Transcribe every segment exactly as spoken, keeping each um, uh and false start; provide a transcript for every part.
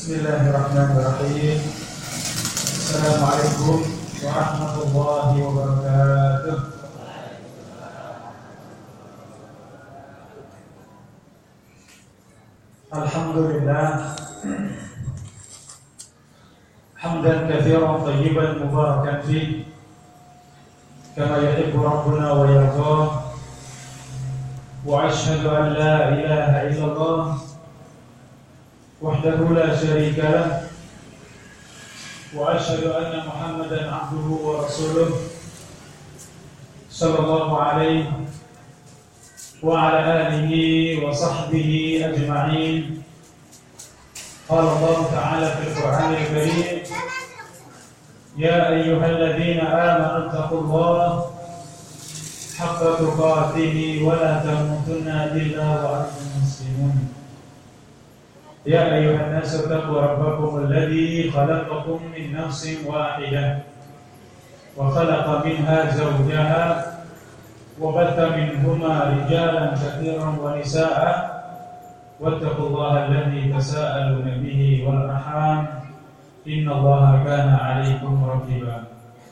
Bismillahirrahmanirrahim. Assalamualaikum warahmatullahi wabarakatuh. Alhamdulillah, hamdan katsiran thayyiban mubarakan fihi kama yuhibbu rabbuna wa yardah. Wa asyhadu an la ilaha illallah wahdahu la syarika lah, wa asyhadu anna Muhammadan abduhu wa rasuluh sallallahu alaihi wa ala alihi wa sahbihi ajma'in. Qala Allah ta'ala fil Qur'anil Karim, ya ayyuhalladzina amanu taqullaha haqqa tuqatih wa la tamutunna illa wa antum muslimun. Ya ayyuhan nasu taqu rabbakum alladhi khalaqakum min nafsin wahidah wa khalaqa minha zawjaha wa batha minhuma rijalan katsiran wa nisaa'a wattaqullaha alladhi tasaaluna bihi wal arham innallaha kana 'alaykum raqiba.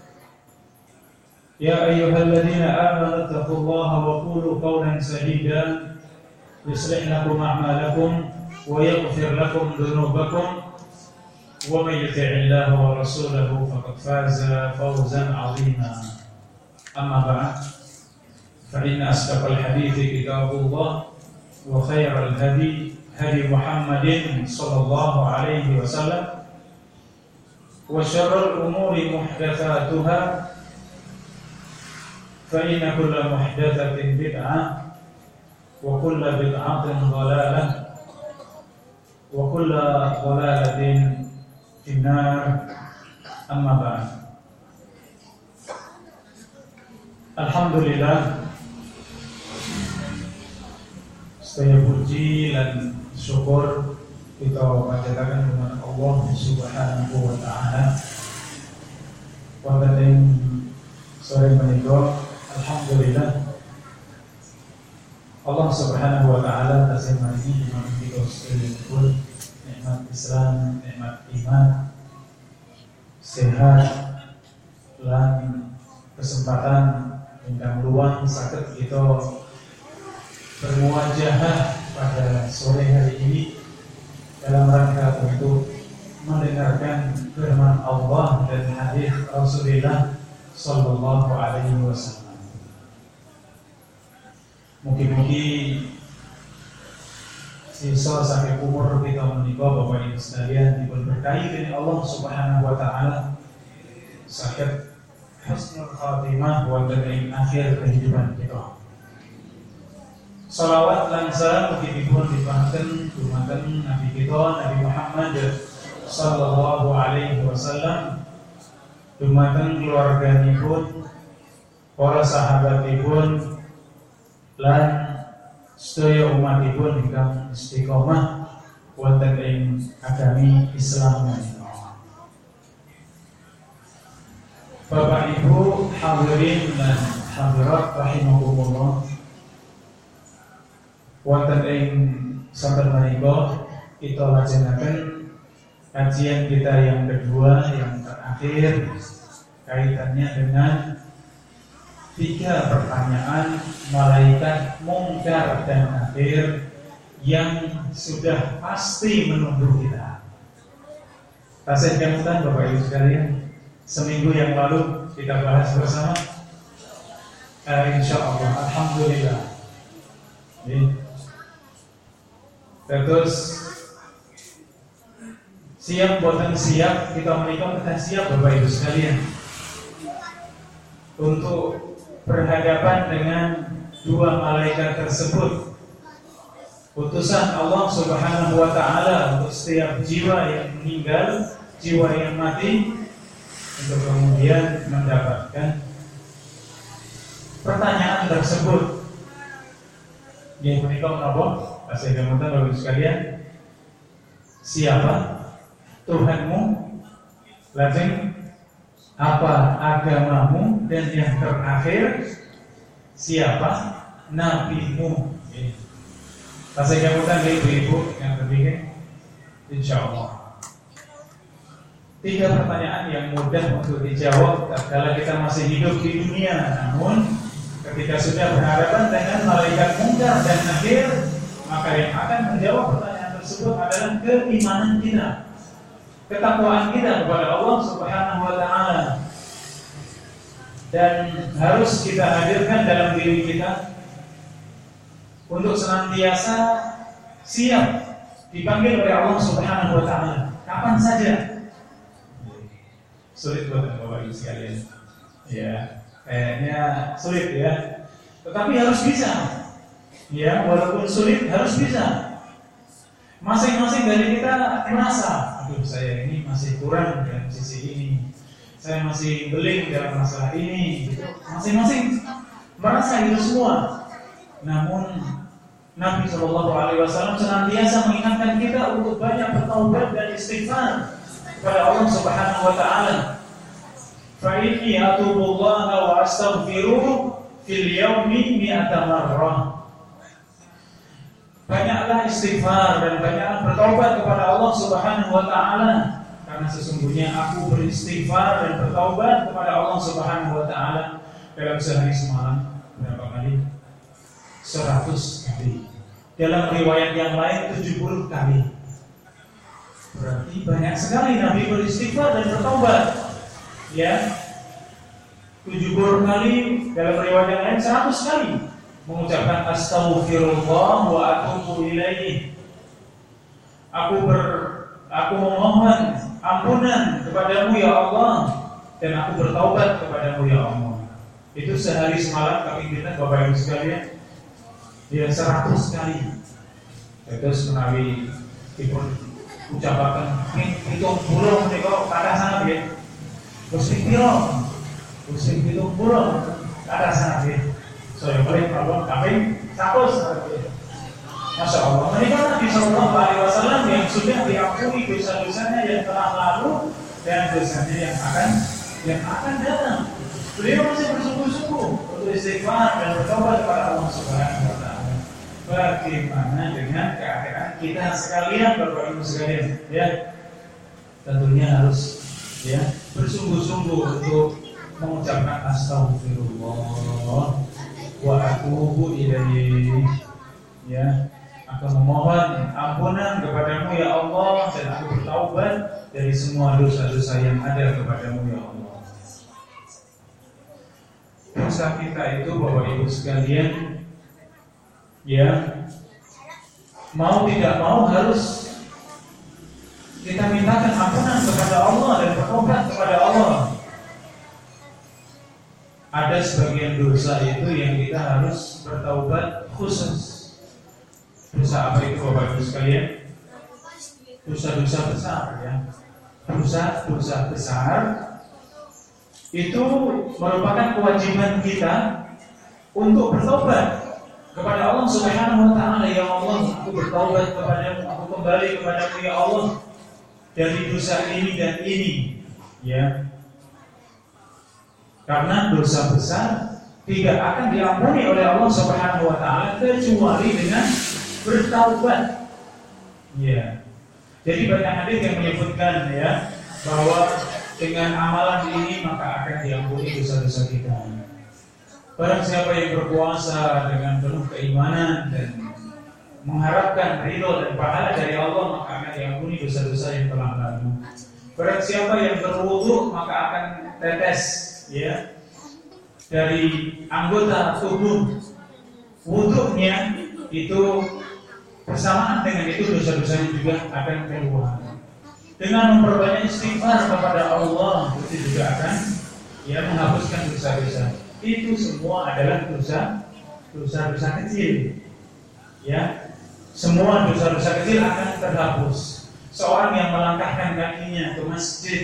Ya ayyuhalladzina amanu taqullaha wa qulu qawlan sadida yuslih lakum a'malakum wa yaghfir lakum dhunubakum wa may yuti'illaha wa rasulahu faqad faza fawzan 'azima. Amma ba'd, fa inna asdaqal hadithi kitabullah wa khairal hadi hadi Muhammadin sallallahu alaihi wasallam wa syarrul umuri muhdatsatuha fa inna kulla muhdatsatin bid'ah wa kulla bid'atin dhalalah wa kulla dhalalatin finnar. Amma ba'd. Alhamdulillah, saya puji dan syukur kita panjatkan kepada Allah Subhanahu wa taala. Pada sore menika, alhamdulillah Allah Subhanahu wa taala tasih maringi nikmat kita sedaya, nikmat Islam, nikmat iman, sehat lan kesempatan ingkang luang saged kita bermuajahah pada sore hari ini dalam rangka untuk mendengarkan firman Allah dan hadis Rasulullah sallallahu alaihi wasallam. Mungkin-mungkin sisa sampai umur kita menikah Bapak Ibu sekalian dipun berkahi dengan Allah Subhanahu wa taala sakit husnul khatimah wonten ing akhir kehidupan kita. Salawat lan salam mugi dipun limpahkan dumateng Nabi kita Nabi Muhammad sallallahu alaihi wasallam, dumateng keluarganipun, para sahabatipun lan sedaya umatipun ingkang istiqomah wonten ing agami Islam menika. Bapak Ibu hadirin dan hadirat rahimakumullah, wonten ing saben menika kita lajengaken kajian kita yang kedua, yang terakhir, kaitannya dengan tiga pertanyaan malaikat mungkar dan nakir yang sudah pasti menunggu kita. Tasih kemutan Bapak Ibu sekalian, seminggu yang lalu kita bahas bersama. Uh, insya Allah, alhamdulillah. Ini. Terus siap boten siap kita menikah, kita siap Bapak Ibu sekalian untuk berhadapan dengan dua malaikat tersebut, utusan Allah Subhanahu wa taala untuk setiap jiwa yang meninggal, jiwa yang mati, untuk kemudian mendapatkan pertanyaan tersebut. Yang menikah menapa? Pasal kemudian Bapak Ibu sekalian, siapa Tuhanmu? Lajeng apa agamamu? Dan yang terakhir, siapa nabimu? Pasal kemudian ibu-ibu yang ketiga, insya Allah tiga pertanyaan yang mudah untuk dijawab kalau kita masih hidup di dunia. Namun ketika sudah berhadapan dengan malaikat munkar dan nakir, maka yang akan menjawab pertanyaan tersebut adalah keimanan kita, ketakwaan kita kepada Allah Subhanahu wa taala. Dan harus kita hadirkan dalam diri kita untuk senantiasa siap dipanggil oleh Allah Subhanahu wa taala kapan saja. Sulit buat Bapak Ibu sekalian. Ya, kayaknya sulit ya. Tetapi harus bisa. Ya, walaupun sulit harus bisa. Masing-masing dari kita merasa, aduh saya ini masih kurang dalam sisi ini. Saya masih beling dalam masalah ini. Gitu. Masing-masing merasa itu semua. Namun Nabi Shallallahu Alaihi Wasallam senantiasa mengingatkan kita untuk banyak bertaubat dan istighfar kepada Allah Subhanahu wa taala. Fa inni atubullaha wa astaghfiruhu fil yaumi mi'ata marrah. Banyaklah istighfar dan banyaklah bertaubat kepada Allah Subhanahu wa taala, karena sesungguhnya aku beristighfar dan bertaubat kepada Allah Subhanahu wa taala dalam sehari semalam berapa kali? seratus kali. Dalam riwayat yang lain tujuh puluh kali. Berarti banyak sekali Nabi beristighfar dan bertaubat. Ya, tujuh puluh kali, dalam riwayat yang lain seratus kali mengucapkan astaghfirullah wa atubu ilaihi. Aku ber aku memohon ampunan kepadamu ya Allah, dan aku bertaubat kepadamu ya Allah. Itu sehari semalam kami minta Bapak Ibu sekalian. Ya seratus kali. Terus menawi dipun ucapakan hitung puluh menika kathah sangat nggih. Musik piro? Musik hitung puluh kathah sangat nggih. Saya boleh kalau kami seratus. Masya Allah. Menika Nabi Sallallahu Alaihi Wasallam yang sudah diampuni dosa-dosanya yang telah lalu dan dosanya yang akan yang akan datang. Beliau masih bersungguh-sungguh untuk istighfar dan bertobat kepada Allah Subhanahu wa taala. Bagaimana dengan keadaan kita sekalian, Bapak Ibu sekalian? Ya, tentunya harus ya bersungguh-sungguh untuk mengucapkan astagfirullah wa atubu ilaihi. Ya, aku memohon ampunan kepadamu ya Allah, dan aku bertaubat dari semua dosa-dosa yang ada kepadamu ya Allah. Dosa kita itu, Bapak Ibu sekalian, ya mau tidak mau harus kita mintakan ampunan kepada Allah dan bertobat kepada Allah. Ada sebagian dosa itu yang kita harus bertaubat khusus. Dosa apa itu Bapak Ibu sekalian? Dosa-dosa besar ya. Dosa-dosa besar itu merupakan kewajiban kita untuk bertobat kepada Allah Subhanahu wa taala. Ya Allah, aku bertaubat kepadamu, aku kembali kepadamu ya Allah dari dosa ini dan ini. Ya. Karena dosa besar tidak akan diampuni oleh Allah Subhanahu wa taala kecuali dengan bertaubat. Ya. Jadi banyak hadis yang menyebutkan ya bahwa dengan amalan ini maka akan diampuni dosa-dosa kita. Barang siapa yang berpuasa dengan penuh keimanan dan mengharapkan ridho dan pahala dari Allah, maka akan diampuni dosa-dosa yang telah lalu. Barang siapa yang berwudu, maka akan tetes ya dari anggota tubuh wudunya itu bersamaan dengan itu dosa-dosanya juga akan keluar. Dengan memperbanyak istighfar kepada Allah, itu juga akan ya menghapuskan dosa-dosa. Itu semua adalah dosa dosa-dosa kecil. Ya, semua dosa-dosa kecil akan terhapus. Seorang yang melangkahkan kakinya ke masjid,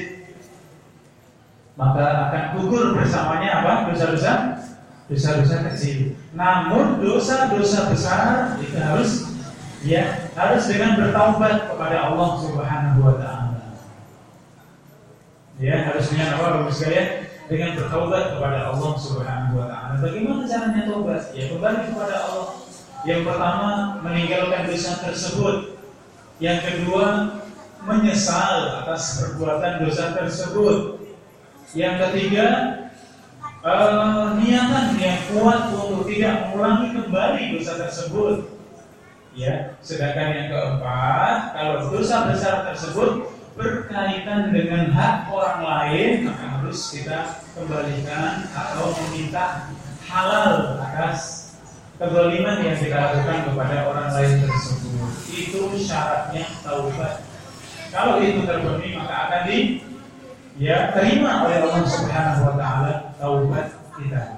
maka akan gugur bersamanya apa? Dosa-dosa dosa-dosa kecil. Namun dosa-dosa besar itu harus ya harus dengan bertaubat kepada Allah Subhanahu wa taala. Ya, harus dengan apa Bapak sekalian? Dengan bertaubat kepada Allah Subhanahu wa taala. Bagaimana caranya taubat? Ya kembali kepada Allah. Yang pertama meninggalkan dosa tersebut. Yang kedua menyesal atas perbuatan dosa tersebut. Yang ketiga, uh, niatan yang kuat untuk tidak mengulangi kembali dosa tersebut. Ya, sedangkan yang keempat, kalau dosa besar tersebut berkaitan dengan hak orang lain, maka harus kita kembalikan atau meminta halal atas kezaliman yang kita lakukan kepada orang lain tersebut. Itu syaratnya taubat. Kalau itu terpenuhi, maka akan di ya terima oleh Allah Subhanahu wa taala taubat kita.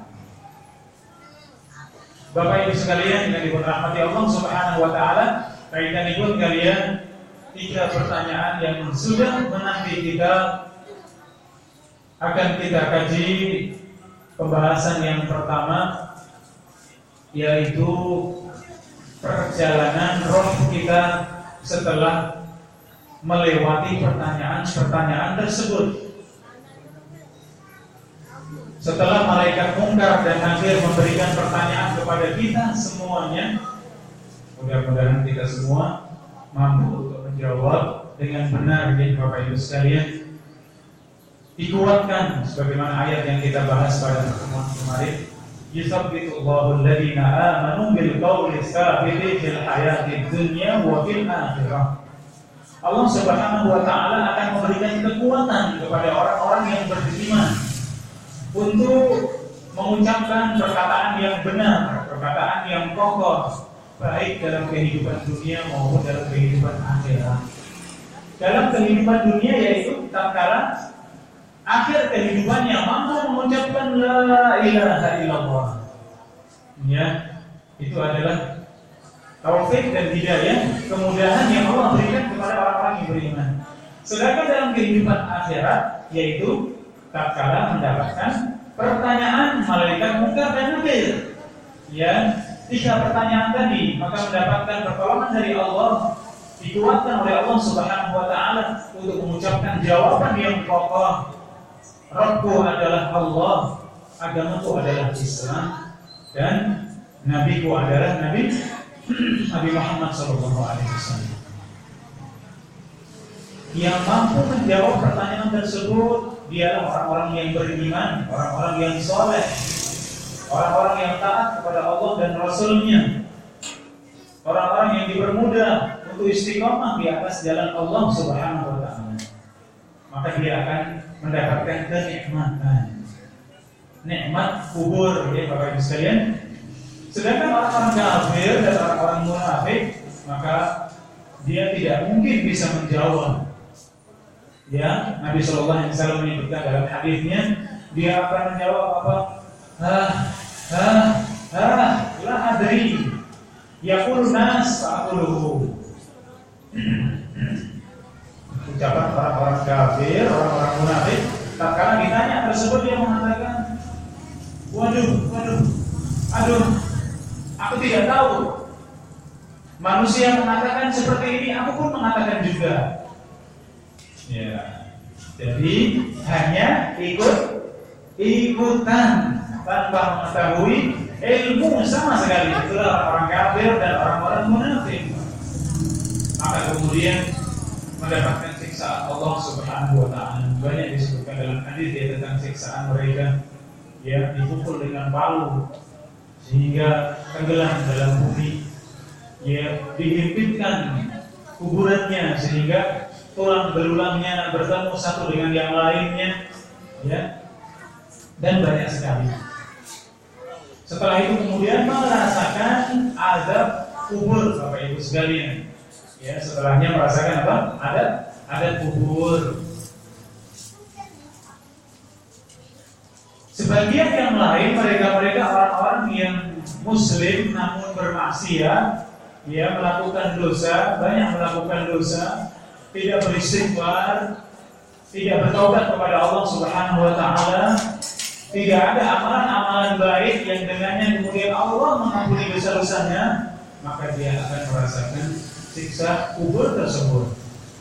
Bapak Ibu sekalian yang dirahmati Allah Subhanahu wa taala, kaitanipun kalian tiga pertanyaan yang sudah menanti kita akan kita kaji. Pembahasan yang pertama yaitu perjalanan roh kita setelah melewati pertanyaan-pertanyaan tersebut. Setelah malaikat mungkar dan nakir memberikan pertanyaan kepada kita semuanya, mudah-mudahan kita semua mampu untuk menjawab dengan benar. Ya Bapak Ibu sekalian, dikuatkan sebagaimana ayat yang kita bahas pada pertemuan kemarin, yusabbitullahu alladziina aamanu bil qawli tsabiti fil hayatid dunya wa fil akhirah. Allah Subhanahu wa taala akan memberikan kekuatan kepada orang-orang yang beriman untuk mengucapkan perkataan yang benar, perkataan yang kokoh, baik dalam kehidupan dunia maupun dalam kehidupan akhirat. Dalam kehidupan dunia yaitu tatkala akhir kehidupannya mampu mengucapkan la ilaha illallah. Ya, itu adalah taufik dan hidayah, kemudahan yang Allah berikan kepada orang-orang yang beriman. Sedangkan dalam kehidupan akhirat yaitu tatkala mendapatkan pertanyaan malaikat mungkar dan nakir, ya, tiga pertanyaan tadi, maka mendapatkan pertolongan dari Allah, dikuatkan oleh Allah Subhanahu wa taala untuk mengucapkan jawaban yang kokoh. Rabbku adalah Allah, agamaku adalah Islam, dan nabiku adalah Nabi Nabi Muhammad sallallahu alaihi wasallam. Yang mampu menjawab pertanyaan tersebut dialah orang-orang yang beriman, orang-orang yang soleh, orang-orang yang taat kepada Allah dan Rasul-Nya, orang-orang yang dipermudah untuk istiqomah di atas jalan Allah Subhanahu wa taala. Maka dia akan mendapatkan kenikmatan, nikmat kubur, ya Bapak Ibu sekalian. Sedangkan orang-orang kafir dan orang-orang munafik, maka dia tidak mungkin bisa menjawab. Ya, Nabi Shallallahu Alaihi Wasallam menyebutkan dalam hadisnya, dia akan menjawab apa? Hah, hah, hah, la adri. Yaqulu nas fa'quluhu. Ucapan orang-orang kafir, orang-orang munafik, tatkala ditanya tersebut dia mengatakan, waduh, waduh, aduh, aku tidak tahu. Manusia mengatakan seperti ini, aku pun mengatakan juga. Ya, jadi hanya ikut ikutan tanpa mengetahui ilmu sama sekali. Itulah orang kafir dan orang-orang munafik. Maka kemudian mendapatkan siksaan Allah Subhanahu wa taala. Banyak disebutkan dalam hadis ya tentang siksaan mereka, ya, dipukul dengan palu sehingga tenggelam dalam bumi, ya, dihimpitkan kuburannya sehingga tulang belulangnya bertemu satu dengan yang lainnya, ya, dan banyak sekali. Setelah itu kemudian merasakan azab kubur, Bapak Ibu sekalian. Ya, setelahnya merasakan apa? Ada ada kubur. Sebagian yang lain mereka-mereka orang-orang yang muslim namun bermaksiat, ya, melakukan dosa, banyak melakukan dosa, tidak beristighfar, tidak bertobat kepada Allah Subhanahu wa taala, tidak ada amalan-amalan baik yang dengannya kemudian Allah mengampuni dosa-dosanya, maka dia akan merasakan siksa kubur tersebut.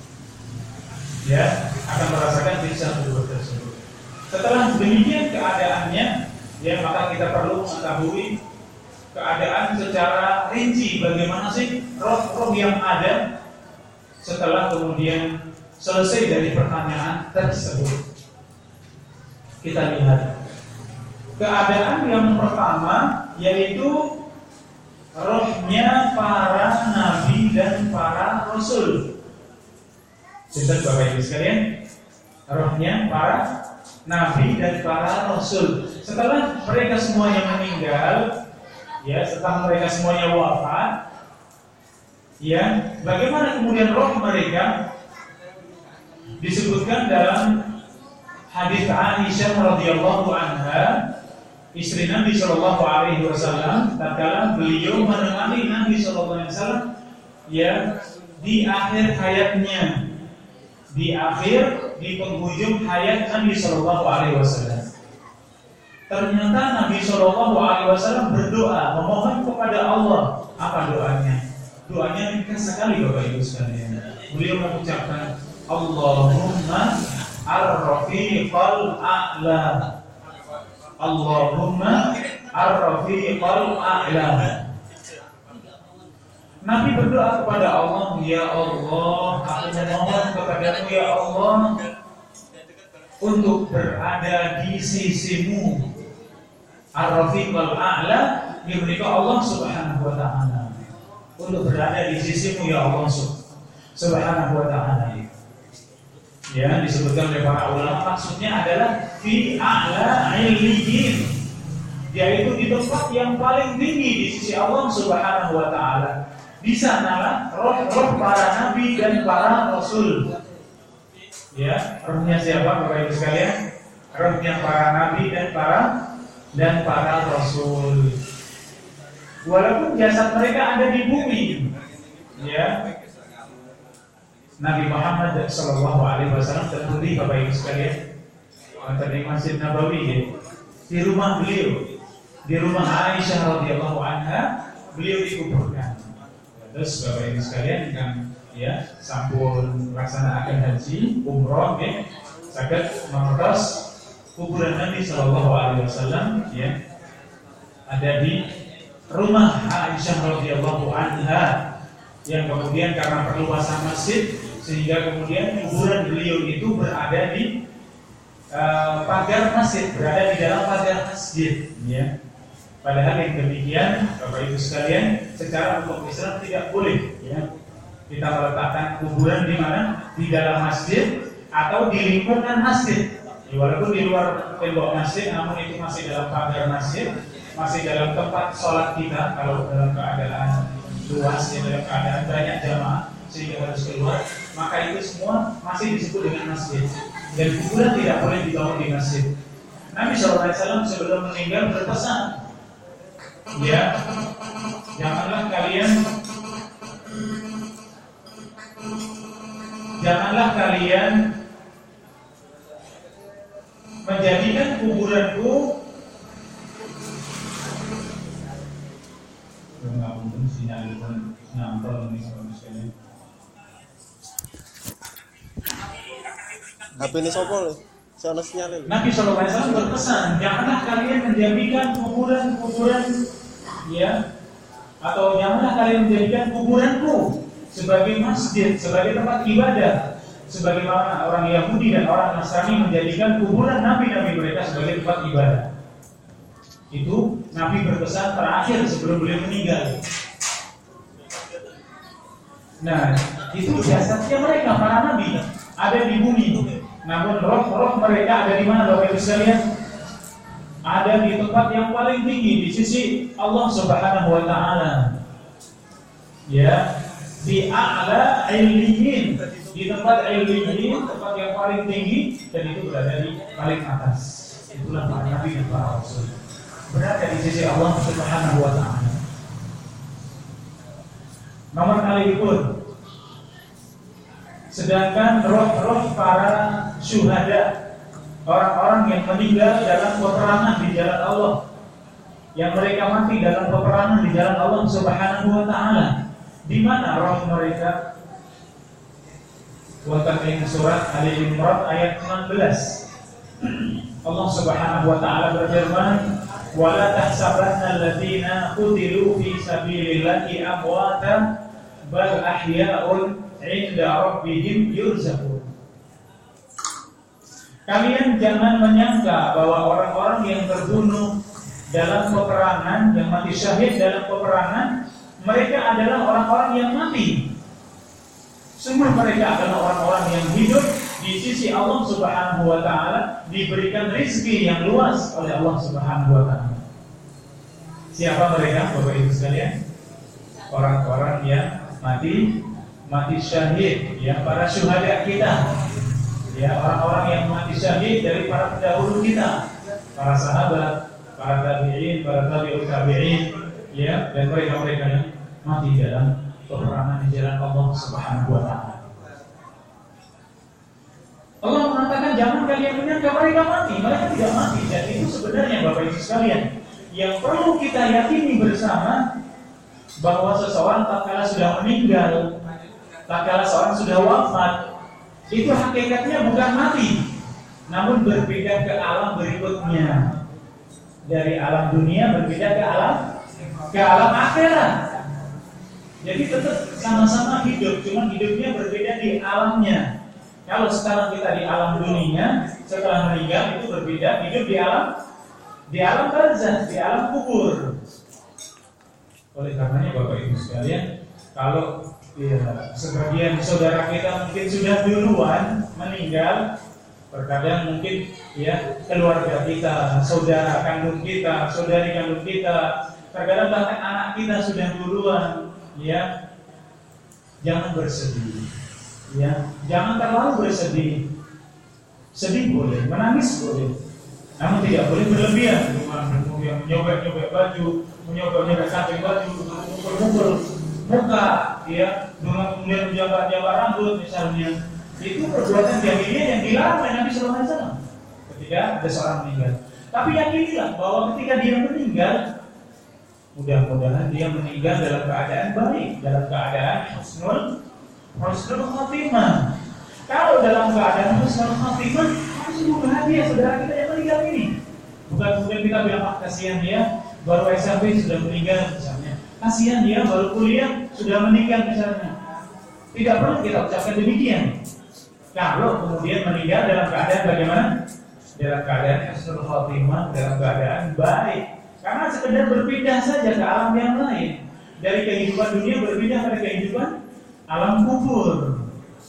Ya, akan merasakan siksa kubur tersebut. Setelah demikian keadaannya, ya, maka kita perlu mengetahui keadaan secara rinci bagaimana sih roh-roh yang ada setelah kemudian selesai dari pertanyaan tersebut. Kita lihat keadaan yang pertama, yaitu rohnya para nabi dan para rasul. Sinten Bapak Ibu sekalian, rohnya para nabi dan para rasul. Setelah mereka semuanya meninggal, ya, setelah mereka semuanya wafat, ya, bagaimana kemudian roh mereka? Disebutkan dalam hadis Aisyah radhiyallahu anha, istri Nabi sallallahu alaihi wasallam, tatkala beliau menemani Nabi sallallahu alaihi wasallam, ya, di akhir hayatnya, di akhir di penghujung hayat Nabi sallallahu alaihi wasallam. Ternyata Nabi sallallahu alaihi wasallam berdoa memohon kepada Allah. Apa doanya? Doanya ringkas sekali Bapak Ibu sekalian. Beliau mengucapkan Allahumma ar-rafiqal a'la. Allahumma ar-rafiqal a'la. Nabi berdoa kepada Allah, ya Allah, aku memohon kepadamu ya Allah untuk berada di sisimu. Ar-rafiqal a'la, yang menika Allah Subhanahu wa taala. Untuk berada di sisimu ya Allah Subhanahu wa taala. Ya, disebutkan oleh para ulama, maksudnya adalah fi a'la illiyin, yaitu di tempat yang paling tinggi di sisi Allah Subhanahu wa taala. Di sanalah roh-roh para nabi dan para rasul. Ya, rohnya siapa Bapak Ibu sekalian? Rohnya para nabi dan para dan para rasul. Walaupun jasad mereka ada di bumi, ya, Nabi Muhammad Sallallahu Alaihi Wasallam tertulis Bapak Ibu sekalian di Masjid Nabawi, ya, di rumah beliau, di rumah Aisyah radhiyallahu anha, beliau dikuburkan. Terus Bapak Ibu sekalian kan, ya, sampun melaksanakan haji, umroh, ya, saged mengetos kuburan Nabi Sallallahu Alaihi Wasallam, ya, ada di rumah Aisyah radhiyallahu anha, yang kemudian karena perluasan masjid sehingga kemudian kuburan beliau itu berada di uh, pagar masjid, berada di dalam pagar masjid, ya. Padahal yang demikian Bapak Ibu sekalian, secara hukum Islam tidak boleh, ya, kita meletakkan kuburan di mana? Di dalam masjid atau di lingkungan masjid. Ya, walaupun di luar tembok masjid, namun itu masih dalam pagar masjid, masih dalam tempat sholat kita. Kalau dalam keadaan luas, ya, dalam keadaan banyak jamaah sehingga harus keluar, maka itu semua masih disebut dengan masjid. Dan kuburan tidak boleh dibangun di masjid. Nabi shallallahu alaihi wasallam sebelum meninggal berpesan, ya, janganlah kalian janganlah kalian menjadikan kuburanku nggak mungkin sinyal nyantol nih kalau misalnya H P ini sopol soalnya sinyal. Nabi shallallahu alaihi wasallam berpesan, janganlah kalian menjadikan kuburan-kuburan, ya, atau janganlah kalian menjadikan kuburanku sebagai masjid, sebagai tempat ibadah, sebagaimana orang Yahudi dan orang Nasrani menjadikan kuburan nabi-nabi mereka sebagai tempat ibadah. Itu Nabi berpesan terakhir sebelum beliau meninggal. Nah, itu jasadnya mereka para nabi ada di bumi, namun roh-roh mereka ada di mana Bapak Ibu sekalian? Ada di tempat yang paling tinggi di sisi Allah Subhanahu wa taala. Ya, di a'la illiyin, di tempat illiyin, tempat yang paling tinggi, dan itu berada di paling atas. Itulah para nabi dan para rasul, berada di sisi Allah Subhanahu wa taala. Nomor kali pun, sedangkan roh-roh para syuhada, orang-orang yang meninggal dalam peperangan di jalan Allah, yang mereka mati dalam peperangan di jalan Allah Subhanahu wa taala, di mana roh mereka? Wonten ing surat Ali Imran ayat enam belas. Allah Subhanahu wa taala berfirman, "Wa la tahsabanna alladziina qutilu fi sabilillahi amwatan bal ahya'un 'inda rabbihim yurzaqun." kalian jangan menyangka bahwa orang-orang yang terbunuh dalam peperangan, yang mati syahid dalam peperangan, mereka adalah orang-orang yang mati. Sungguh mereka adalah orang-orang yang hidup di sisi Allah Subhanahu wa ta'ala, diberikan rezeki yang luas oleh Allah Subhanahu wa ta'ala. Siapa mereka, Bapak Ibu sekalian? Orang-orang yang mati mati syahid, ya, para syuhada kita. Ya, orang-orang yang mati syahid dari para pendahulu kita, para sahabat, para tabi'in, para tabi'ut tabi'in, ya, dan mereka-mereka yang mati dalam peperangan di jalan Allah Subhanahu wa ta'ala. Allah mengatakan jangan kalian menyangka mereka mati, mereka tidak mati. Dan itu sebenarnya Bapak Ibu sekalian yang perlu kita yakini bersama, bahwa seseorang tatkala sudah meninggal, tatkala seorang sudah wafat, itu hakikatnya bukan mati, namun berbeda ke alam berikutnya. Dari alam dunia berbeda ke alam ke alam akhirat. Jadi tetap sama-sama hidup, cuma hidupnya berbeda di alamnya. Kalau sekarang kita di alam dunia, setelah meninggal itu berbeda hidup di alam di alam barzakh, di alam kubur. Oleh karenanya Bapak Ibu sekalian, kalau ya, sebagian saudara kita mungkin sudah duluan meninggal, terkadang mungkin ya keluarga kita, saudara kandung kita, saudari kandung kita, terkadang bahkan anak kita sudah duluan, ya jangan bersedih, ya jangan terlalu bersedih. Sedih boleh, menangis boleh, namun tidak boleh berlebihan. Yang menyobek-nyobek baju, menyobek-nyobek samping baju, mukul-mukul muka, ya, kemudian menjabat-jabat rambut misalnya. Itu perbuatan jahiliyah yang dilarang oleh Nabi Sallallahu Alaihi Wasallam ketika ada seorang meninggal. Tapi yakinilah bahwa ketika dia meninggal, mudah-mudahan dia meninggal dalam keadaan baik, dalam keadaan husnul husnul khatimah. Kalau dalam keadaan husnul khatimah, sungguh bahagia saudara kita yang meninggal ini. Bukan kemudian kita bilang, ah, kasihan dia baru S M P sudah meninggal misalnya, kasihan dia baru kuliah sudah meninggal misalnya. Tidak perlu kita ucapkan demikian. Kalau kemudian meninggal dalam keadaan bagaimana? Dalam keadaan husnul khatimah, dalam keadaan baik. Karena sekedar berpindah saja ke alam yang lain, dari kehidupan dunia berpindah pada kehidupan alam kubur.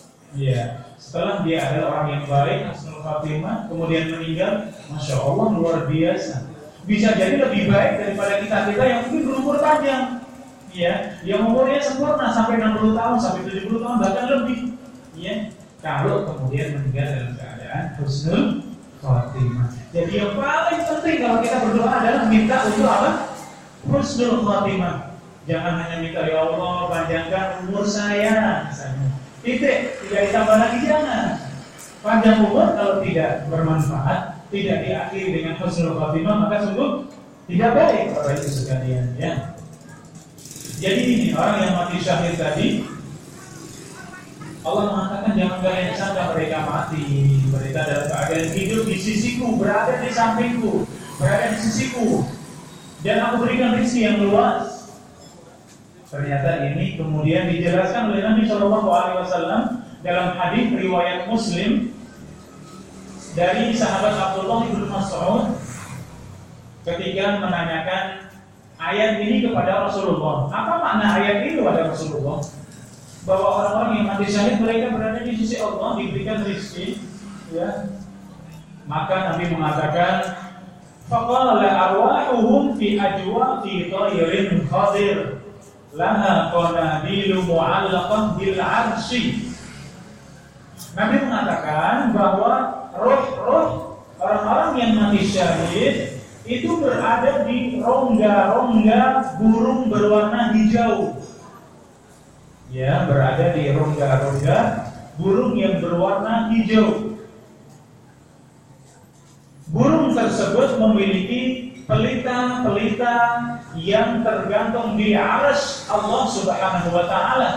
Ya, setelah dia adalah orang yang baik, husnul khatimah, kemudian meninggal, masya Allah luar biasa. Bisa jadi lebih baik daripada kita kita yang mungkin berumur panjang, ya, yang umurnya sempurna sampai enam puluh tahun, sampai tujuh puluh tahun bahkan lebih, ya. Kalau kemudian meninggal dalam keadaan husnul khatimah. Jadi yang paling penting kalau kita berdoa adalah minta untuk apa? Husnul khatimah. Jangan hanya minta, ya Allah panjangkan umur saya misalnya. Titik, tidak ditambah lagi, jangan. Panjang umur kalau tidak bermanfaat, tidak diakhiri dengan husnul khatimah, maka sungguh tidak baik Bapak Ibu sekalian, ya. Jadi ini orang yang mati syahid tadi, Allah mengatakan jangan kalian sangka mereka mati, mereka dalam keadaan hidup di sisiku, berada di sampingku, berada di sisiku, dan aku berikan rezeki yang luas. Ternyata ini kemudian dijelaskan oleh Nabi Shallallahu Alaihi Wasallam dalam hadis riwayat Muslim dari sahabat Abdullah bin Mas'ud ketika menanyakan ayat ini kepada Rasulullah. Apa makna ayat ini kepada Rasulullah? Bahwa orang-orang yang mati syahid mereka berada di sisi Allah, diberikan rezeki, ya. Maka Nabi mengatakan, faqala arwahuhum fi ajwaqi tayrin khadir laha qanabilu mu'allaqah bil 'arsy. Nabi mengatakan bahwa roh-roh orang-orang yang mati syahid itu berada di rongga-rongga burung berwarna hijau. Ya, berada di rongga-rongga burung yang berwarna hijau. Burung tersebut memiliki pelita-pelita yang tergantung di arsy Allah Subhanahu wa taala.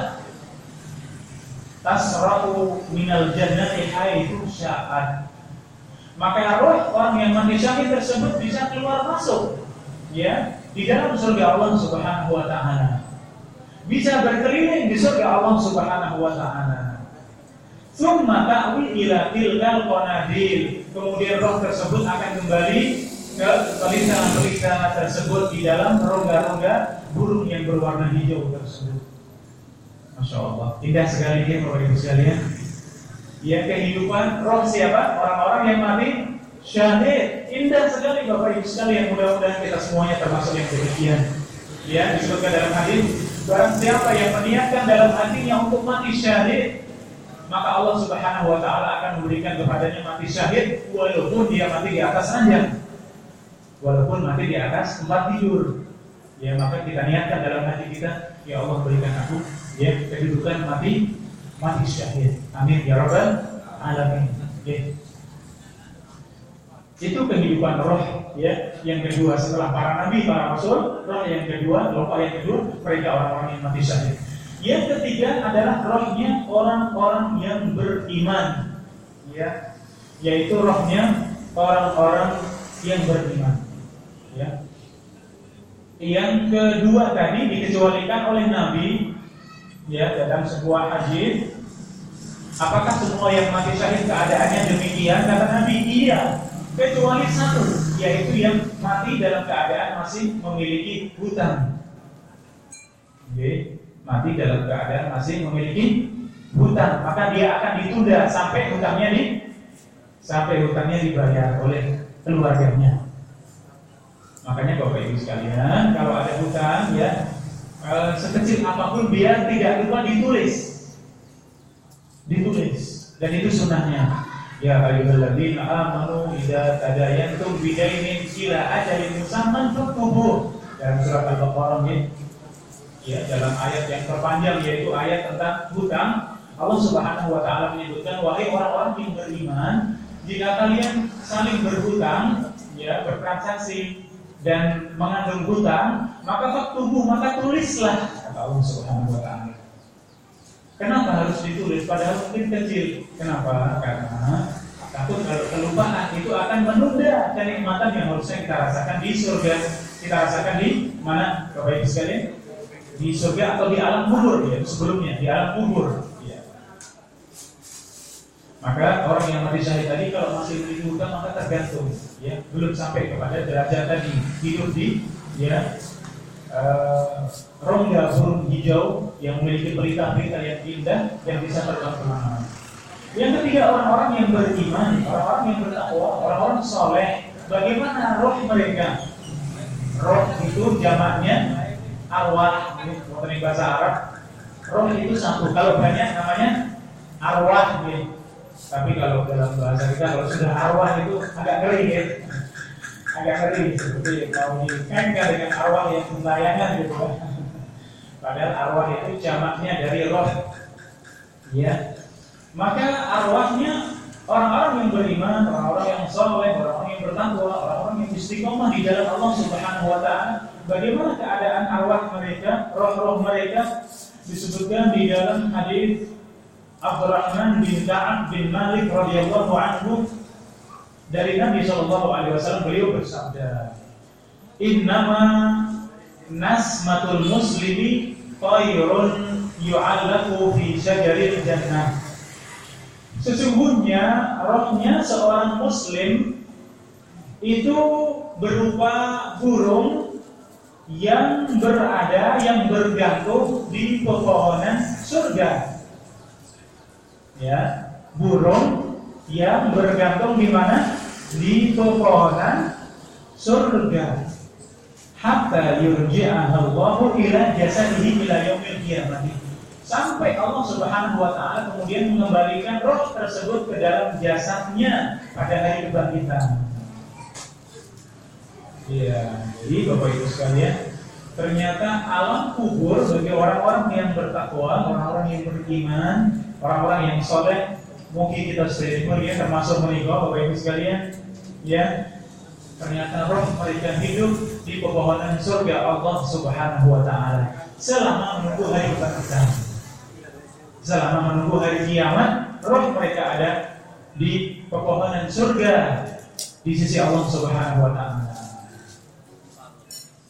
Tasra'u minal jannati haitsu sya'at. Maka roh orang yang mati syahid tersebut bisa keluar masuk, ya, di dalam surga Allah Subhanahu wa taala. Bisa berkeliling di surga Allah Subhanahu wa taala. Summa ta'wi ila tilkal qanadil. Kemudian roh tersebut akan kembali ke pelita-pelita tersebut di dalam rongga-rongga burung yang berwarna hijau tersebut. Masya Allah, indah sekali ya Bapak Ibu sekalian. Ya, kehidupan roh siapa? Orang-orang yang mati syahid. Indah sekali Bapak Ibu sekalian. Mudah-mudahan kita semuanya termasuk yang demikian. Ya, disebutkan dalam hadis, barang siapa yang meniatkan dalam hatinya untuk mati syahid, maka Allah Subhanahu wa taala akan memberikan kepadanya mati syahid walaupun dia mati di atas ranjang. Walaupun mati di atas tempat tidur. Ya, maka kita niatkan dalam hati kita, ya Allah berikan aku ya kedudukan mati mati syahid. Amin ya rabbal alamin. Ya. Itu kehidupan roh ya. Yang kedua setelah para nabi, para rasul, roh yang kedua, roh yang kedua mereka orang-orang yang mati syahid. Yang ketiga adalah rohnya orang-orang yang beriman, ya, yaitu rohnya orang-orang yang beriman, ya. Yang kedua tadi dikecualikan oleh Nabi, ya, dalam sebuah hadis. Apakah semua yang mati syahid keadaannya demikian? Kata Nabi, iya, kecuali satu, yaitu yang mati dalam keadaan masih memiliki hutang. Oke. Mati dalam keadaan masih memiliki hutang, maka dia akan ditunda sampai hutangnya di sampai hutangnya dibayar oleh keluarganya. Makanya Bapak Ibu sekalian, kalau ada hutang ya eh, sekecil apapun biar tidak lupa ditulis, ditulis, dan itu sunnahnya. Ya ayyuhalladzina amanu idza tadayantum bidainin ila ajalin musamman faktubuh. Dalam surat Al-Baqarah ini, ya, dalam ayat yang terpanjang yaitu ayat tentang hutang, Allah Subhanahu wa taala menyebutkan, wahai orang-orang yang beriman, jika kalian saling berhutang, ya, bertransaksi dan mengandung hutang, maka faktubuh, maka tulislah, kata Allah Subhanahu wa taala. Kenapa harus ditulis padahal mungkin kecil? Kenapa? Karena takut kalau kelupaan itu akan menunda kenikmatan yang harusnya kita rasakan di surga. Kita rasakan di mana, Bapak Ibu sekalian? Di surga atau di alam kubur ya, sebelumnya di alam kubur ya. Maka orang yang mati syahid tadi kalau masih memiliki hutang maka tergantung ya, belum sampai kepada derajat tadi hidup di ya uh, rongga burung hijau yang memiliki pelita-pelita yang indah yang bisa terbang kemana-mana. Yang ketiga, orang-orang yang beriman, orang-orang yang bertakwa, orang-orang soleh. Bagaimana roh mereka? Roh itu jamaknya arwah, ini bahasa Arab. Roh itu satu, kalau banyak namanya arwah ya. Tapi kalau dalam bahasa kita kalau sudah arwah itu agak ngeri ya. Agak ngeri seperti mau dikaitkan dengan arwah yang melayangkan gitu. Padahal arwah itu jamaknya dari roh. Ya. Maka arwahnya orang-orang yang beriman, orang-orang yang saleh, orang-orang yang bertakwa, orang-orang yang istiqomah di dalam Allah Subhanahu wa taala. Bagaimana keadaan arwah mereka, roh-roh mereka? Disebutkan di dalam hadis Abdurrahman bin Ka'ab bin Malik radhiyallahu anhu dari Nabi sallallahu alaihi wasallam, beliau bersabda, "Innama nasmatul muslimi khairun yu'allaqu fi syajaril jannah." Sesungguhnya rohnya seorang muslim itu berupa burung yang berada, yang bergantung di pepohonan surga. Ya, burung yang bergantung di mana? Di pepohonan surga. Hatta yurji'ahallahu ila jasadihi ila yaumil qiyamah. Sampai Allah Subhanahu wa taala kemudian mengembalikan roh tersebut ke dalam jasadnya pada hari kebangkitan. Ya, jadi Bapak Ibu sekalian, ternyata alam kubur bagi orang-orang yang bertakwa, orang-orang yang beriman, orang-orang yang soleh, mungkin kita sering ya, termasuk menikah, Bapak Ibu sekalian, ya, ternyata roh mereka hidup di pepohonan surga Allah Subhanahu wa taala selama menunggu hari kebangkitan. Selama menunggu hari kiamat, roh mereka ada di pepohonan surga di sisi Allah Subhanahu wa taala.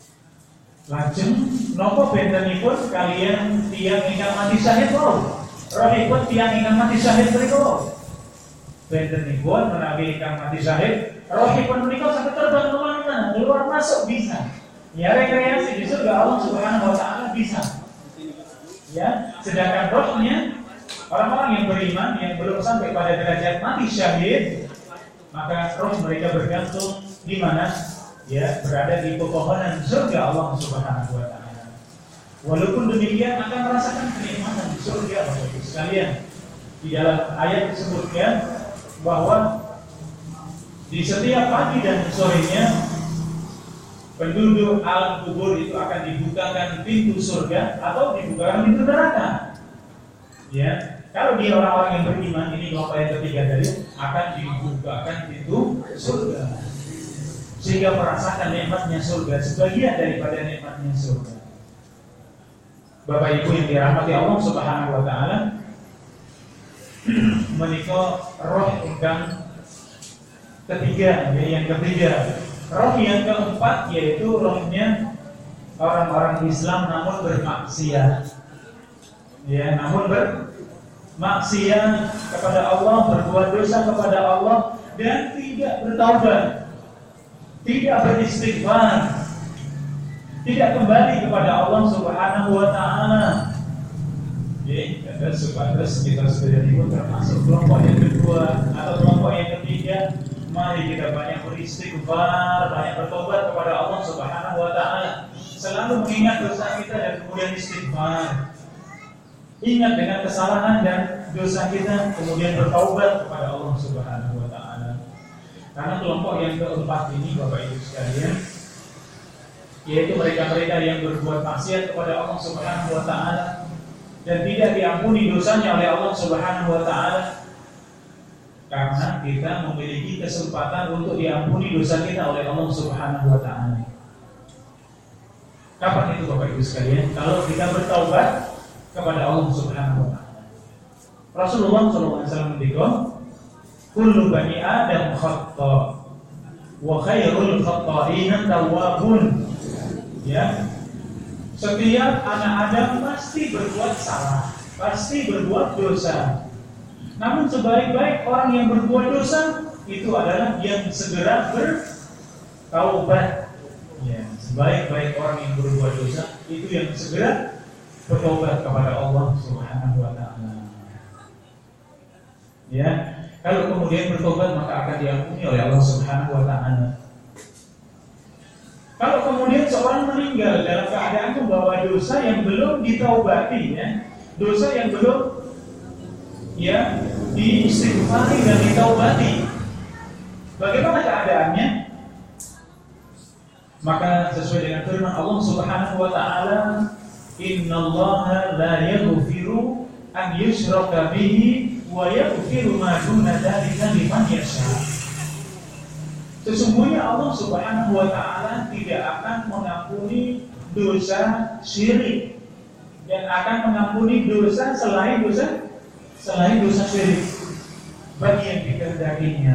Lajeng nopo bentenipun kalian tiyang ingkang mati syahid wau? rohipun tiang ingkang mati syahid menika. Benten niku menawi ingkang mati syahid, rohipun menika saged terbang kemana-mana, keluar masuk bisa. Ya rekreasi di surga Allah Subhanahu wa taala bisa. Ya, sedangkan rohnya orang-orang yang beriman yang belum sampai pada derajat mati syahid, maka roh mereka bergantung di mana? Ya, berada di pepohonan surga Allah Subhanahu wa taala. Walaupun demikian akan merasakan kenikmatan di surga Bapak Ibu sekalian. Di dalam ayat disebutkan bahwa di setiap pagi dan sorenya penduduk alam kubur itu akan dibukakan pintu surga atau dibukakan pintu neraka. Ya, kalau dia orang-orang yang beriman, ini kelompok yang ketiga tadi, akan dibukakan pintu surga, sehingga merasakan nikmatnya surga, sebagian daripada nikmatnya surga. Bapak Ibu yang dirahmati Allah Subhanahu wa taala, menika roh ingkang ketiga, ya, yang ketiga. Roh yang keempat yaitu rohnya orang-orang Islam namun bermaksiat. Ya, namun bermaksiat kepada Allah, berbuat dosa kepada Allah dan tidak bertaubat, tidak beristighfar, tidak kembali kepada Allah Subhanahu wa taala. Ya, terus terus kita sudah disebut termasuk kelompok yang kedua atau kelompok yang ketiga. Mari kita banyak beristighfar, banyak bertobat kepada Allah Subhanahu wa taala. Selalu mengingat dosa kita dan kemudian istighfar. Ingat dengan kesalahan dan dosa kita, kemudian bertaubat kepada Allah Subhanahu wa taala. Karena kelompok yang keempat ini Bapak Ibu sekalian, yaitu mereka-mereka yang berbuat maksiat kepada Allah Subhanahu wa taala dan tidak diampuni dosanya oleh Allah Subhanahu wa taala. Karena kita memiliki kesempatan untuk diampuni dosa kita oleh Allah Subhanahu wa taala. Kapan itu Bapak Ibu sekalian? Kalau kita bertaubat kepada Allah Subhanahu wa taala. Rasulullah shallallahu alaihi wasallam mendikon, kullu bani Adam khata wa khairul khata'ina tawwabun. Ya. Setiap anak Adam pasti berbuat salah, pasti berbuat dosa. Namun sebaik-baik orang yang berbuat dosa itu adalah yang segera bertaubat. Ya, sebaik-baik orang yang berbuat dosa itu yang segera bertobat kepada Allah Subhanahu wa taala. Ya, kalau kemudian bertobat maka akan diampuni oleh Allah Subhanahu wa taala. Kalau kemudian seorang meninggal dalam keadaan membawa dosa yang belum ditaubati, ya, dosa yang belum ya diistighfari dan ditaubati, bagaimana keadaannya? Maka sesuai dengan firman Allah Subhanahu wa taala, innallaha la yaghfiru an yushraka bihi wa yaghfiru ma duna dzalika liman yasha. Sesungguhnya Allah Subhanahu wa taala tidak akan mengampuni dosa syirik dan akan mengampuni dosa selain dosa selain dosa syirik bagi yang dikehendakinya.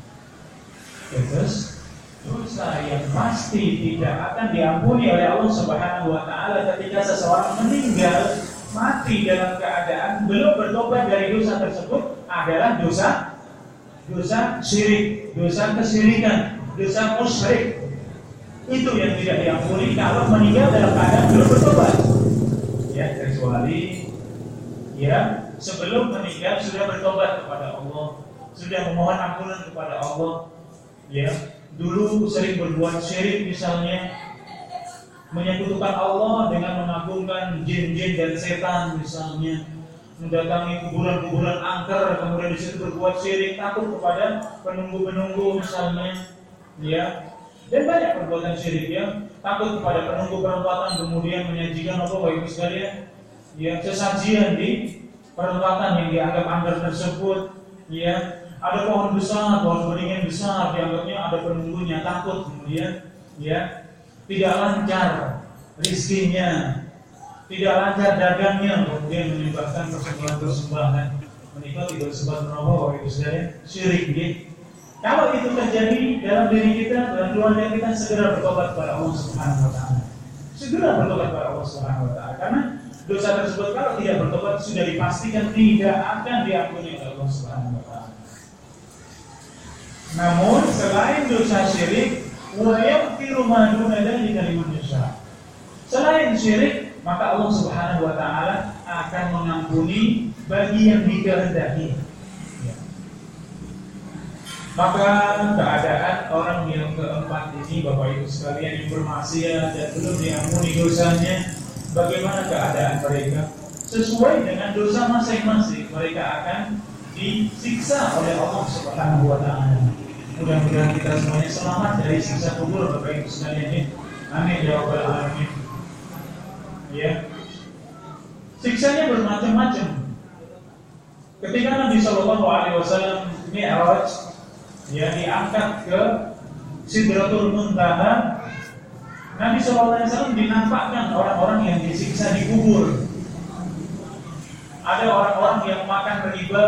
Terus dosa yang pasti tidak akan diampuni oleh Allah Subhanahu wa taala ketika seseorang meninggal mati dalam keadaan belum bertobat dari dosa tersebut adalah dosa dosa syirik, dosa kesyirikan, dosa musyrik. Itu yang tidak diampuni kalau meninggal dalam keadaan belum bertobat. Ya, kecuali ya sebelum meninggal sudah bertobat kepada Allah, sudah memohon ampunan kepada Allah. Ya, dulu sering berbuat syirik misalnya, menyekutukan Allah dengan mengagungkan jin-jin dan setan misalnya, mendatangi kuburan-kuburan angker, kemudian di situ berbuat syirik, takut kepada penunggu-penunggu misalnya, ya, dan banyak perbuatan syirik, ya, takut kepada penunggu perempatan, kemudian menyajikan apa Bapak Ibu sekalian, ya, sesajian di perempatan yang dianggap angker tersebut, ya, ada pohon besar, pohon beringin besar, dianggapnya ada penunggunya, takut kemudian, ya, tidak lancar rizkinya, tidak lancar dagangnya, kemudian menyebabkan persembahan-persembahan menikah tidak sebab menopang itu sekalian syirik. Ya. Kalau itu terjadi dalam diri kita, dalam keluarga kita, segera bertobat kepada Allah Subhanahu wa taala. Segera bertobat kepada Allah Subhanahu wa taala. Karena dosa tersebut kalau tidak bertobat sudah dipastikan tidak akan diampuni oleh Allah Subhanahu wa taala. Namun selain dosa syirik, wa yaghfiru ma duna dzalika liman yasha. Selain syirik, maka Allah Subhanahu wa taala akan mengampuni bagi yang dikehendaki. Maka keadaan orang yang keempat ini, Bapak Ibu sekalian, yang bermaksiat dan belum diampuni dosanya, bagaimana keadaan mereka? Sesuai dengan dosa masing-masing, mereka akan disiksa oleh Allah Subhanahu wa taala. Mudah-mudahan kita semuanya selamat dari siksa kubur, Bapak Ibu sekalian. Amin ya rabbal alamin. Ya. Siksanya bermacam-macam. Ketika Nabi Shallallahu alaihi wasallam Mi'raj, ya, diangkat ke Sidratul Muntaha, Nabi Shallallahu alaihi wasallam dinampakkan orang-orang yang disiksa di kubur. Ada orang-orang yang makan riba,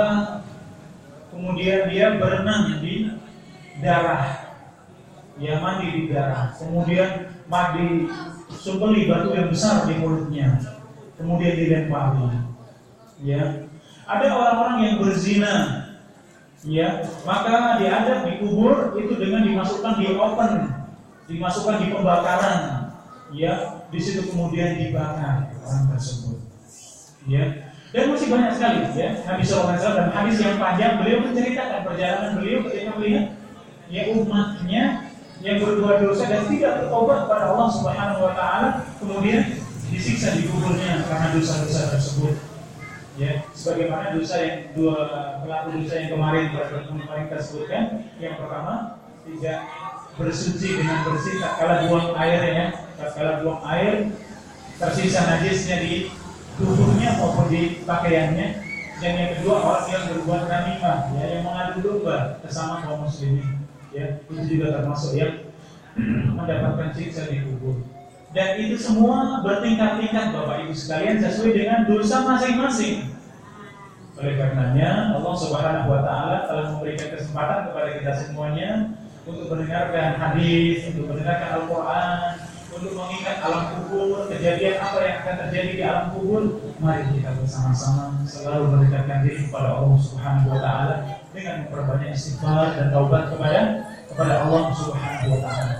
kemudian dia berenang di darah, ya, mandi di darah, kemudian mandi sumpeli batu yang besar di mulutnya, kemudian dilempari. Ya, ada orang-orang yang berzina, ya, maka diadab di kubur itu dengan dimasukkan di oven, dimasukkan di pembakaran, ya, di situ kemudian dibakar orang tersebut, ya. Dan masih banyak sekali, ya, Nabi shallallahu alaihi wasallam dalam hadis yang panjang beliau menceritakan perjalanan beliau ketika melihat, ya, umatnya yang berbuat dosa dan tidak bertobat kepada Allah Subhanahu wa taala, kemudian disiksa di kuburnya karena dosa-dosa tersebut. Ya, sebagaimana dosa yang dua pelaku dosa yang kemarin kemarin kita sebutkan. Yang pertama, tidak bersuci dengan bersih tak kala buang air, ya, tak kala buang air tersisa najisnya di tubuhnya maupun di pakaiannya. Dan yang kedua, orang yang berbuat namimah, ya, yang mengadu domba sesama kaum muslimin, ya, itu juga termasuk yang mendapatkan siksa di kubur. Dan itu semua bertingkat-tingkat, Bapak Ibu sekalian, sesuai dengan dosa masing-masing. Oleh karenanya Allah Subhanahu wa taala telah memberikan kesempatan kepada kita semuanya untuk mendengarkan hadis, untuk mendengarkan Al-Qur'an, untuk mengingat alam kubur, kejadian apa yang akan terjadi di alam kubur. Mari kita bersama-sama selalu mendekatkan diri kepada Allah Subhanahu wa taala dengan memperbanyak istighfar dan taubat kepada kepada Allah Subhanahu wa taala.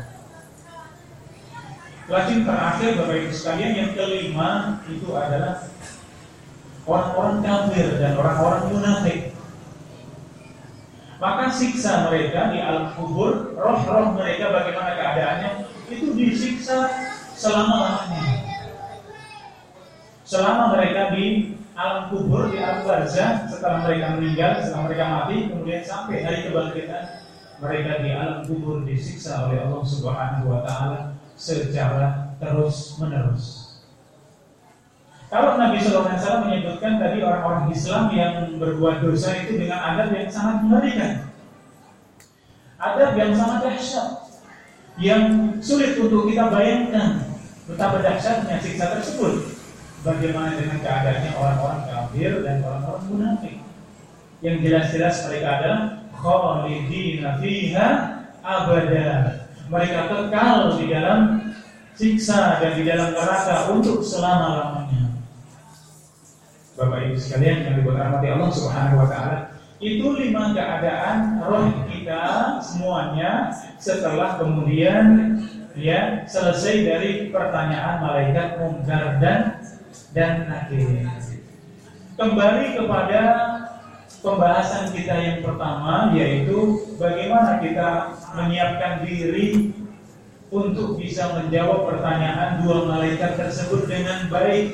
Lagi terakhir, Bapak Ibu sekalian, yang kelima itu adalah orang-orang kafir dan orang-orang munafik. Maka siksa mereka di alam kubur, roh-roh mereka bagaimana keadaannya, itu disiksa selama-lamanya. Selama mereka di alam kubur, di alam barzah, setelah mereka meninggal, setelah mereka mati, kemudian sampai hari kebangkitan, mereka di alam kubur disiksa oleh Allah Subhanahu wa taala secara terus-menerus. Kalau Nabi shallallahu alaihi wasallam menyebutkan tadi orang-orang Islam yang berbuat dosa itu dengan adab yang sangat mengerikan, adab yang sangat dahsyat, yang sulit untuk kita bayangkan betapa dahsyatnya siksa tersebut. Bagaimana dengan keadaannya orang-orang kafir dan orang-orang munafik, yang jelas-jelas mereka adalah khalidina fiha abada. Mereka kekal di dalam siksa dan di dalam neraka untuk selama-lamanya. Bapak Ibu sekalian yang dirahmati Allah Subhanahu wa taala, itu lima keadaan roh kita semuanya setelah kemudian, ya, selesai dari pertanyaan malaikat Munkar dan dan Nakir. Kembali kepada pembahasan kita yang pertama, yaitu bagaimana kita menyiapkan diri untuk bisa menjawab pertanyaan dua malaikat tersebut dengan baik.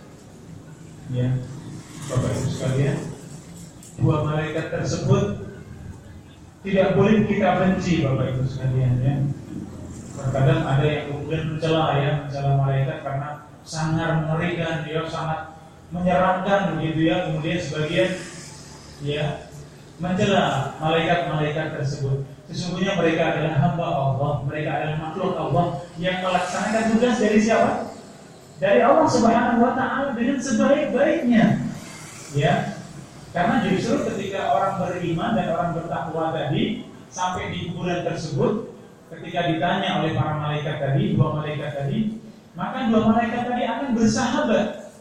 Ya, Bapak Ibu sekalian, dua malaikat tersebut tidak boleh kita benci, Bapak Ibu sekalian, ya. Terkadang ada yang kemudian mencela, ya, mencela malaikat karena sangat mengerikan, dia sangat menyeramkan begitu, ya. Kemudian sebagian, ya, mencela malaikat-malaikat tersebut. Sesungguhnya mereka adalah hamba Allah, mereka adalah makhluk Allah yang melaksanakan tugas dari siapa? Dari Allah Subhanahu wa taala dengan sebaik-baiknya. Ya. Karena justru ketika orang beriman dan orang bertakwa tadi sampai di kuburan tersebut, ketika ditanya oleh para malaikat tadi, dua malaikat tadi, maka dua malaikat tadi akan bersahabat.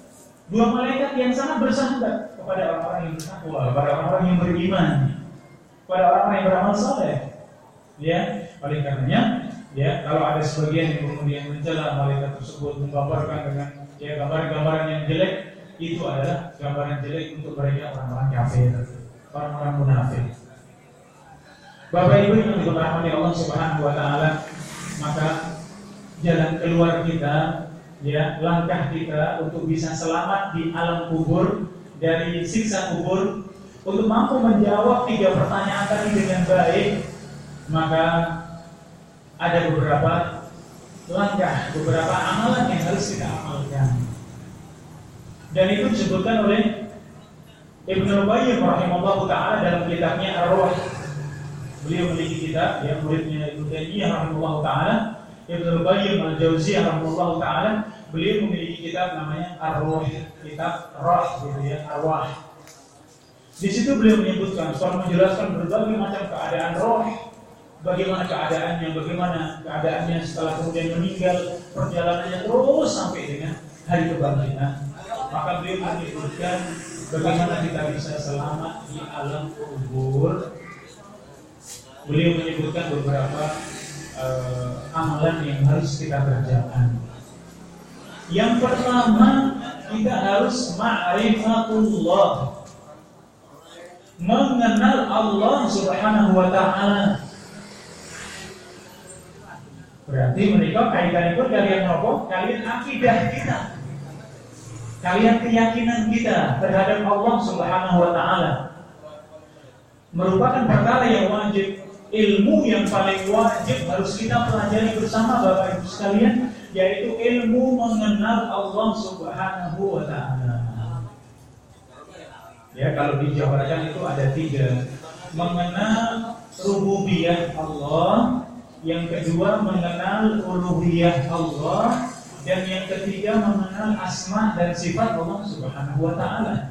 Dua malaikat yang sangat bersahabat kepada orang-orang yang bertakwa, kepada orang-orang yang beriman, kepada orang-orang yang beramal saleh. Ya, oleh karenanya, ya kalau ada sebagian yang kemudian mencela malaikat tersebut, menggambarkan dengan ya gambaran-gambaran yang jelek, itu adalah gambaran jelek untuk mereka orang-orang kafir, orang-orang munafik. Bapak Ibu yang dirahmati Allah Subhanahu wa taala, maka jalan keluar kita, ya, langkah kita untuk bisa selamat di alam kubur dari siksa kubur, untuk mampu menjawab tiga pertanyaan tadi dengan baik, maka ada beberapa langkah, beberapa amalan yang harus kita amalkan. Dan itu disebutkan oleh Ibnu Qayyim rahimahullah taala dalam kitabnya Ar-Ruh. Beliau memiliki kitab, ya, muridnya Ibnu Taimiyah rahimahullah taala, Ibnu Qayyim Al-Jauziyah rahimahullah taala, beliau memiliki kitab namanya Ar-Ruh, kitab Ruh gitu ya, arwah. Di situ beliau menyebutkan, soal menjelaskan berbagai macam keadaan roh, bagaimana keadaannya, bagaimana keadaannya setelah kemudian meninggal, perjalanannya terus sampai dengan hari kebangkitan. Maka beliau menyebutkan bagaimana kita bisa selamat di alam kubur. Beliau menyebutkan beberapa uh, amalan yang harus kita kerjakan. Yang pertama, kita harus ma'rifatullah, mengenal Allah Subhanahu wa taala. Berarti menikah kaitanipun kalian apa? Kalian akidah kita, kalian keyakinan kita terhadap Allah Subhanahu wa taala merupakan perkara yang wajib, ilmu yang paling wajib harus kita pelajari bersama Bapak Ibu sekalian, yaitu ilmu mengenal Allah Subhanahu wa taala. Ya, kalau dijabarkan itu ada tiga. Mengenal rububiyah Allah, yang kedua mengenal uluhiyah Allah, dan yang ketiga mengenal asma dan sifat Allah Subhanahu wa taala.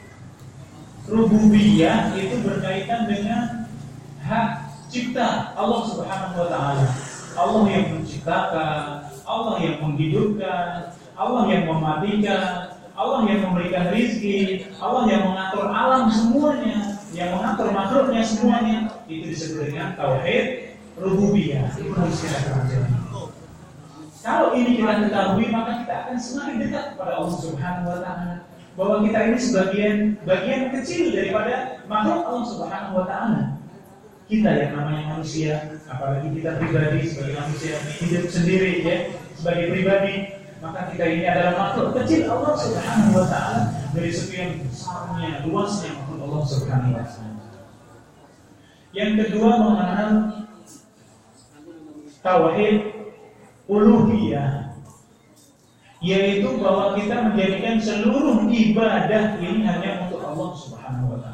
Rububiyah itu berkaitan dengan hak cipta Allah Subhanahu wa taala. Allah yang menciptakan, Allah yang menghidupkan, Allah yang mematikan, Allah yang memberikan rizki, Allah yang mengatur alam semuanya, yang mengatur makhluknya semuanya. Itu disebut dengan tauhid rububiyah. Itu harus kita pelajari. Kalau ini kita ketahui, maka kita akan semakin dekat kepada Allah Subhanahu wa taala. Bahwa kita ini sebagian bagian kecil daripada makhluk Allah Subhanahu wa taala. Kita yang namanya manusia, apalagi kita pribadi sebagai manusia hidup sendiri ya, sebagai pribadi, maka kita ini adalah makhluk kecil Allah Subhanahu wa taala dari sekian besarnya, luasnya makhluk Allah Subhanahu wa taala. Yang kedua mengenal tauhid uluhiyah, yaitu bahwa kita menjadikan seluruh ibadah ini hanya untuk Allah Subhanahu wa taala.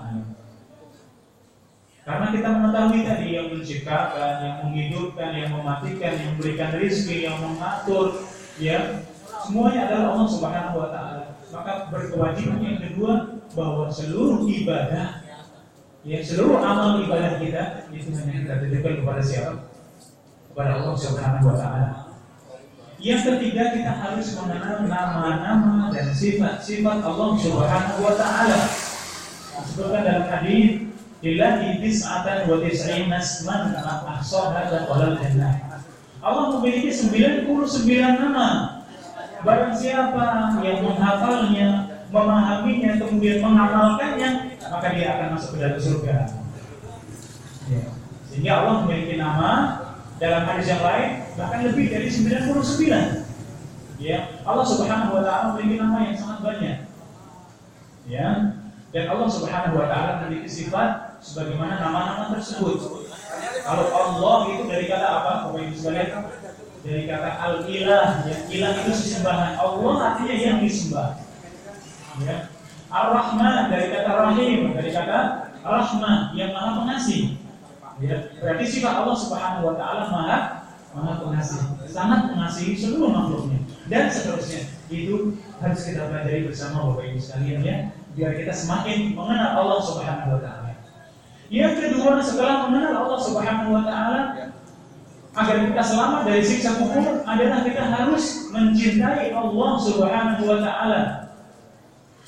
Karena kita mengetahui tadi yang menciptakan, yang menghidupkan, yang mematikan, yang memberikan rezeki, yang mengatur, ya, semuanya adalah Allah Subhanahu wa taala. Maka berkewajiban yang kedua bahwa seluruh ibadah, ya, seluruh amal ibadah kita itu hanya kita tujukan kepada siapa? Kepada Allah Subhanahu wa taala. Yang ketiga, kita harus mengenal nama-nama dan sifat-sifat Allah Subhanahu wa taala. Disebutkan dalam hadis, "Lillahi tis'atan wa tis'ina isman ahsaha walal jannah." Allah memiliki sembilan puluh sembilan nama. Barang siapa yang menghafalnya, memahaminya, kemudian mengamalkannya, maka dia akan masuk ke dalam surga. Ya. Sehingga Allah memiliki nama. Dalam hadis yang lain bahkan lebih dari sembilan puluh sembilan. Ya, Allah Subhanahu wa taala memiliki nama yang sangat banyak. Ya. Dan Allah Subhanahu wa taala memiliki sifat sebagaimana nama-nama tersebut. Kalau Allah itu dari kata apa? Bapak Ibu sekalian, dari kata al-ilah, ya, ilah itu sesembahan. Allah artinya yang disembah. Ya. Ar-Rahman dari kata rahim, dari kata rahmah, yang Maha Pengasih. Ya, berarti sifat Allah Subhanahu wa taala Maha Maha Pengasih, sangat mengasihi seluruh makhluknya dan seterusnya. Itu harus kita pelajari bersama Bapak Ibu sekalian ya, biar kita semakin mengenal Allah Subhanahu wa taala. Yang kedua, setelah mengenal Allah Subhanahu wa taala, agar kita selamat dari siksa kubur adalah kita harus mencintai Allah Subhanahu wa taala.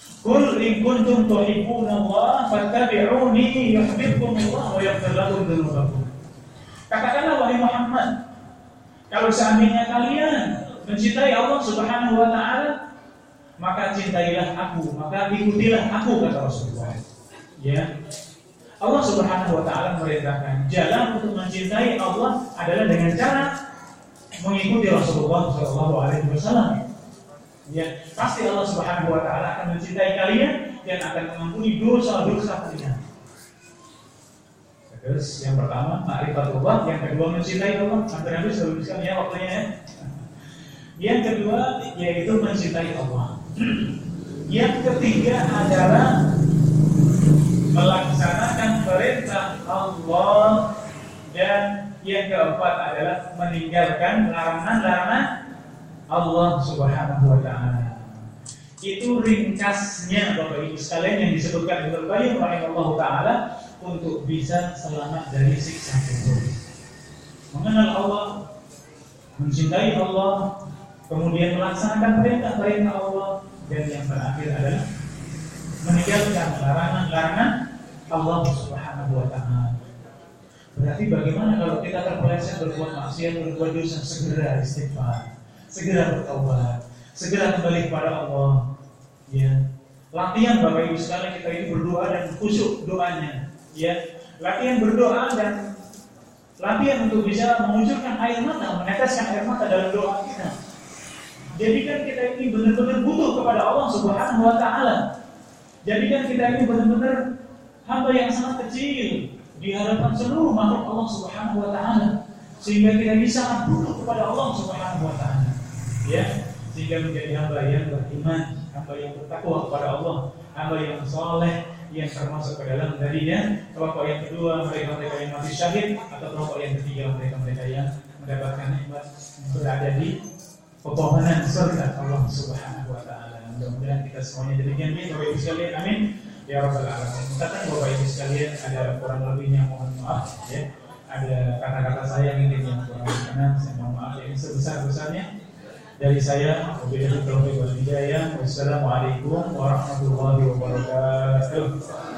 Qul in kuntum tuhibbunallaha fattabi'uni yuhibbukumullah wa yaghfir lakum dzunubakum. Katakanlah wahai Muhammad, kalau seandainya kalian mencintai Allah Subhanahu wa taala, maka cintailah aku, maka ikutilah aku, kata Rasulullah. Ya. Allah Subhanahu wa taala memerintahkan jalan untuk mencintai Allah adalah dengan cara mengikuti Rasulullah sallallahu alaihi wasallam. Ya, pasti Allah Subhanahu wa taala akan mencintai kalian dan akan mengampuni dosa-dosa kalian. Terus yang pertama ma'rifatullah, yang kedua mencintai Allah. Hampir habis habiskan ya waktunya ya. Yang kedua yaitu mencintai Allah. Yang ketiga adalah melaksanakan perintah Allah, dan yang keempat adalah meninggalkan larangan-larangan Allah Subhanahu wa taala. Itu ringkasnya Bapak Ibu sekalian yang disebutkan Ibnu Qayyim rahimahullahu taala untuk bisa selamat dari siksa kubur. Mengenal Allah, mencintai Allah, kemudian melaksanakan perintah-perintah Allah, dan yang terakhir adalah meninggalkan larangan-larangan Allah Subhanahu wa taala. Berarti bagaimana kalau kita terpeleset berbuat maksiat, berbuat dosa, segera istighfar, segera bertaubat, segera kembali kepada Allah. Ya, latihan Bapak Ibu sekalian kita ini berdoa dan khusyuk doanya. Ya, latihan berdoa dan latihan untuk bisa mengucurkan air mata, meneteskan air mata dalam doa kita. Jadikan kita ini benar-benar butuh kepada Allah Subhanahu wa taala. Jadikan kita ini benar-benar hamba yang sangat kecil di hadapan seluruh makhluk Allah Subhanahu wa taala, sehingga kita bisa butuh kepada Allah Subhanahu wa taala. Ya, sehingga menjadi hamba yang beriman, hamba yang bertakwa kepada Allah, hamba yang saleh, yang termasuk ke dalam darinya kelompok yang kedua mereka-mereka yang mati syahid, atau kelompok yang ketiga mereka-mereka yang mendapatkan nikmat berada di pepohonan surga Allah Subhanahu wa taala. Mudah-mudahan kita semuanya demikian ya Bapak Ibu sekalian, amin ya rabbal alamin. Katakan Bapak Ibu sekalian, ada kurang lebihnya mohon maaf ya. Ada kata-kata saya yang ini yang kurang berkenan, saya mohon maaf yang sebesar-besarnya. Dari saya, wabillahi taufiq wal hidayah. Wassalamualaikum warahmatullahi wabarakatuh.